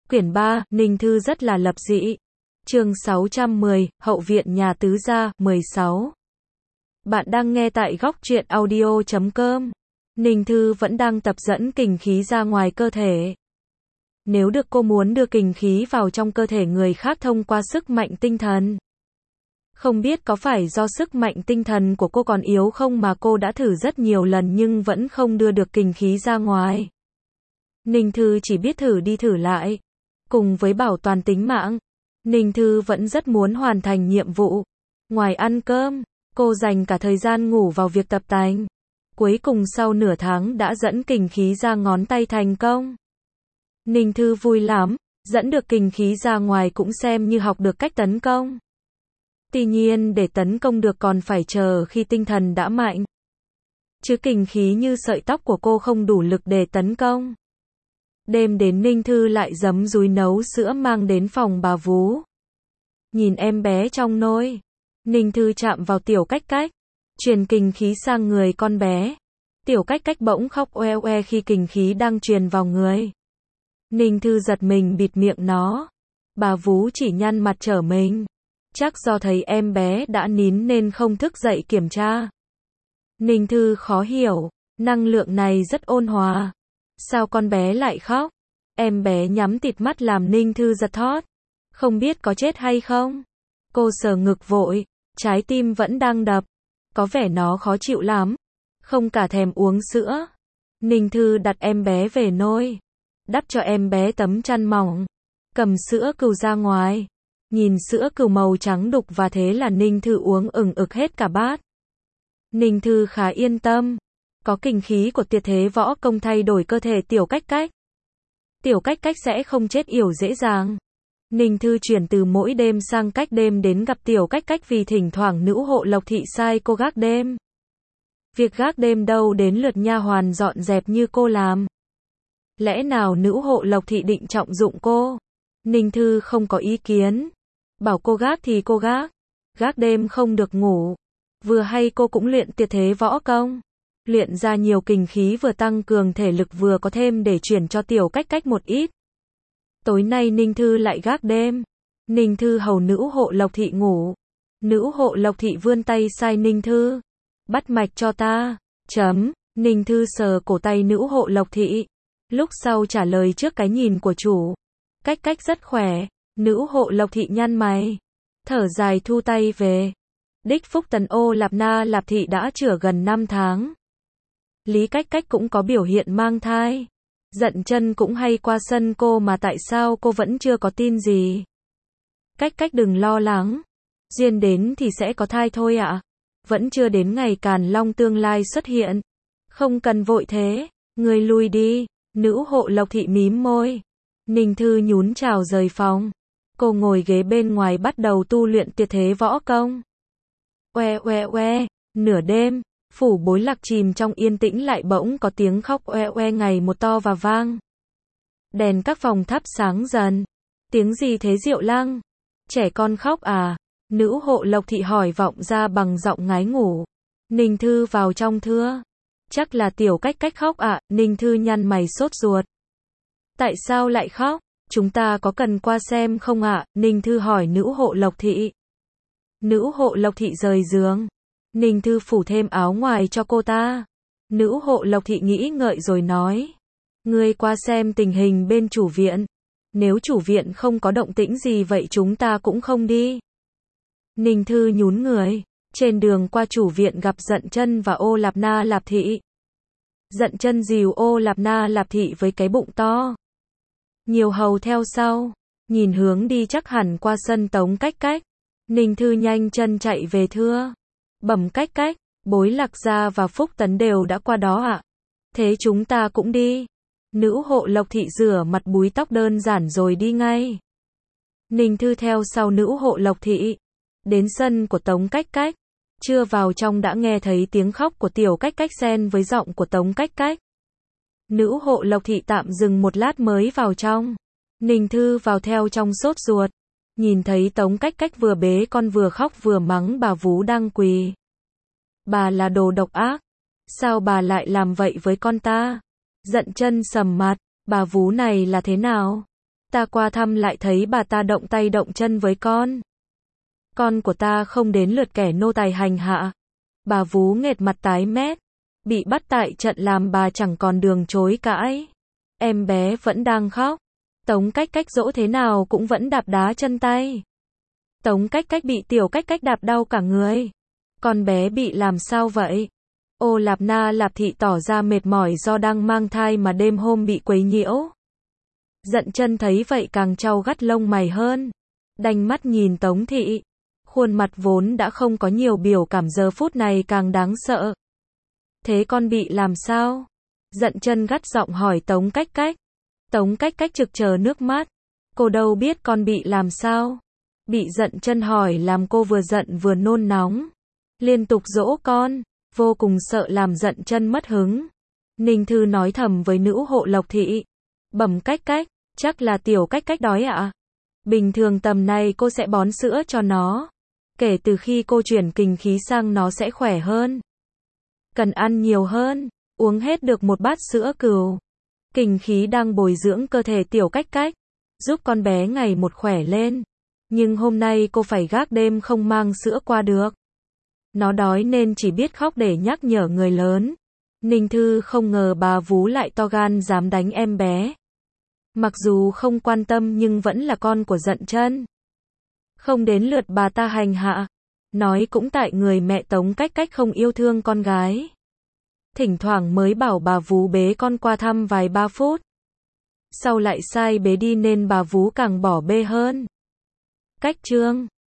Quyển 3, Ninh Thư rất là lập dị. Chương 610, Hậu viện nhà tứ gia, 16. Bạn đang nghe tại góc truyện audio.com. Ninh Thư vẫn đang tập dẫn kình khí ra ngoài cơ thể. Nếu được, cô muốn đưa kình khí vào trong cơ thể người khác thông qua sức mạnh tinh thần. Không biết có phải do sức mạnh tinh thần của cô còn yếu không mà cô đã thử rất nhiều lần nhưng vẫn không đưa được kình khí ra ngoài. Ninh Thư chỉ biết thử đi thử lại. Cùng với bảo toàn tính mạng, Ninh Thư vẫn rất muốn hoàn thành nhiệm vụ. Ngoài ăn cơm, cô dành cả thời gian ngủ vào việc tập tành. Cuối cùng sau nửa tháng đã dẫn kình khí ra ngón tay thành công. Ninh Thư vui lắm, dẫn được kình khí ra ngoài cũng xem như học được cách tấn công. Tuy nhiên để tấn công được còn phải chờ khi tinh thần đã mạnh. Chứ kình khí như sợi tóc của cô không đủ lực để tấn công. Đêm đến Ninh Thư lại giấm dúi nấu sữa mang đến phòng bà vú. Nhìn em bé trong nôi, Ninh Thư chạm vào Tiểu Cách Cách, truyền kình khí sang người con bé. Tiểu Cách Cách bỗng khóc oe oe khi kình khí đang truyền vào người. Ninh Thư giật mình bịt miệng nó. Bà vú chỉ nhăn mặt trở mình. Chắc do thấy em bé đã nín nên không thức dậy kiểm tra. Ninh Thư khó hiểu, năng lượng này rất ôn hòa. Sao con bé lại khóc? Em bé nhắm tịt mắt làm Ninh Thư giật thót. Không biết có chết hay không? Cô sờ ngực vội, trái tim vẫn đang đập. Có vẻ nó khó chịu lắm. Không cả thèm uống sữa. Ninh Thư đặt em bé về nôi. Đắp cho em bé tấm chăn mỏng. Cầm sữa cừu ra ngoài. Nhìn sữa cừu màu trắng đục và thế là Ninh Thư uống ừng ực hết cả bát. Ninh Thư khá yên tâm. Có kình khí của Tuyệt Thế Võ Công thay đổi cơ thể Tiểu Cách Cách. Tiểu Cách Cách sẽ không chết yểu dễ dàng. Ninh Thư chuyển từ mỗi đêm sang cách đêm đến gặp Tiểu Cách Cách vì thỉnh thoảng nữ hộ Lộc Thị sai cô gác đêm. Việc gác đêm đâu đến lượt nha hoàn dọn dẹp như cô làm. Lẽ nào nữ hộ Lộc Thị định trọng dụng cô? Ninh Thư không có ý kiến. Bảo cô gác thì cô gác. Gác đêm không được ngủ. Vừa hay cô cũng luyện Tuyệt Thế Võ Công. Luyện ra nhiều kình khí vừa tăng cường thể lực vừa có thêm để chuyển cho Tiểu Cách Cách một ít. Tối nay Ninh Thư lại gác đêm. Ninh Thư hầu nữ hộ Lộc Thị ngủ. Nữ hộ Lộc Thị vươn tay sai Ninh Thư. Bắt mạch cho ta. Ninh Thư sờ cổ tay nữ hộ Lộc Thị. Lúc sau trả lời trước cái nhìn của chủ. Cách Cách rất khỏe. Nữ hộ Lộc Thị nhăn mày. Thở dài thu tay về. Đích Phúc Tần Ô Lạp Na Lạp Thị đã chữa gần 5 tháng. Lý Cách Cách cũng có biểu hiện mang thai. Dận Chân cũng hay qua sân cô mà tại sao cô vẫn chưa có tin gì. Cách Cách đừng lo lắng. Duyên đến thì sẽ có thai thôi ạ. Vẫn chưa đến ngày Càn Long tương lai xuất hiện. Không cần vội thế. Người lui đi. Nữ hộ Lộc Thị mím môi. Ninh Thư nhún chào rời phòng. Cô ngồi ghế bên ngoài bắt đầu tu luyện Tuyệt Thế Võ Công. Oe oe oe. Nửa đêm. Phủ Bối Lạc chìm trong yên tĩnh lại bỗng có tiếng khóc oe oe ngày một to và vang. Đèn các phòng thắp sáng dần. Tiếng gì thế Diệu Lăng? Trẻ con khóc à? Nữ hộ Lộc Thị hỏi vọng ra bằng giọng ngái ngủ. Ninh Thư vào trong thưa. Chắc là Tiểu Cách Cách khóc ạ. Ninh Thư nhăn mày sốt ruột. Tại sao lại khóc? Chúng ta có cần qua xem không ạ? Ninh Thư hỏi nữ hộ Lộc Thị. Nữ hộ Lộc Thị rời giường. Ninh Thư phủ thêm áo ngoài cho cô ta. Nữ hộ Lộc Thị nghĩ ngợi rồi nói. Ngươi qua xem tình hình bên chủ viện. Nếu chủ viện không có động tĩnh gì vậy chúng ta cũng không đi. Ninh Thư nhún người. Trên đường qua chủ viện gặp Dận Chân và Ô Lạp Na Lạp Thị. Dận Chân dìu Ô Lạp Na Lạp Thị với cái bụng to. Nhiều hầu theo sau. Nhìn hướng đi chắc hẳn qua sân Tống Cách Cách. Ninh Thư nhanh chân chạy về thưa. Bẩm Cách Cách, Bối Lạc Gia và Phúc Tấn đều đã qua đó ạ. Thế chúng ta cũng đi. Nữ hộ Lộc Thị rửa mặt búi tóc đơn giản rồi đi ngay. Ninh Thư theo sau nữ hộ Lộc Thị. Đến sân của Tống Cách Cách. Chưa vào trong đã nghe thấy tiếng khóc của Tiểu Cách Cách xen với giọng của Tống Cách Cách. Nữ hộ Lộc Thị tạm dừng một lát mới vào trong. Ninh Thư vào theo trong sốt ruột. Nhìn thấy Tống Cách Cách vừa bế con vừa khóc vừa mắng bà vú đang quỳ. Bà là đồ độc ác. Sao bà lại làm vậy với con ta? Dận Chân sầm mặt. Bà vú này là thế nào? Ta qua thăm lại thấy bà ta động tay động chân với con. Con của ta không đến lượt kẻ nô tài hành hạ. Bà vú nghệt mặt tái mét. Bị bắt tại trận làm bà chẳng còn đường chối cãi. Em bé vẫn đang khóc. Tống Cách Cách dỗ thế nào cũng vẫn đạp đá chân tay. Tống Cách Cách bị Tiểu Cách Cách đạp đau cả người. Con bé bị làm sao vậy? Ô Lạp Na Lạp Thị tỏ ra mệt mỏi do đang mang thai mà đêm hôm bị quấy nhiễu. Dận Chân thấy vậy càng chau gắt lông mày hơn. Đanh mắt nhìn Tống Thị. Khuôn mặt vốn đã không có nhiều biểu cảm giờ phút này càng đáng sợ. Thế con bị làm sao? Dận Chân gắt giọng hỏi Tống Cách Cách. Tống Cách Cách trực chờ nước mắt. Cô đâu biết con bị làm sao? Bị Dận Chân hỏi làm cô vừa giận vừa nôn nóng. Liên tục dỗ con, vô cùng sợ làm Dận Chân mất hứng. Ninh Thư nói thầm với nữ hộ Lộc Thị. Bẩm Cách Cách, chắc là Tiểu Cách Cách đói ạ. Bình thường tầm này cô sẽ bón sữa cho nó. Kể từ khi cô chuyển kinh khí sang nó sẽ khỏe hơn. Cần ăn nhiều hơn, uống hết được một bát sữa cừu. Kinh khí đang bồi dưỡng cơ thể Tiểu Cách Cách, giúp con bé ngày một khỏe lên. Nhưng hôm nay cô phải gác đêm không mang sữa qua được. Nó đói nên chỉ biết khóc để nhắc nhở người lớn. Ninh Thư không ngờ bà vú lại to gan dám đánh em bé. Mặc dù không quan tâm nhưng vẫn là con của Dận Chân. Không đến lượt bà ta hành hạ. Nói cũng tại người mẹ Tống Cách Cách không yêu thương con gái. Thỉnh thoảng mới bảo bà vú bế con qua thăm vài ba phút. Sau lại sai bế đi nên bà vú càng bỏ bê hơn. Cách chương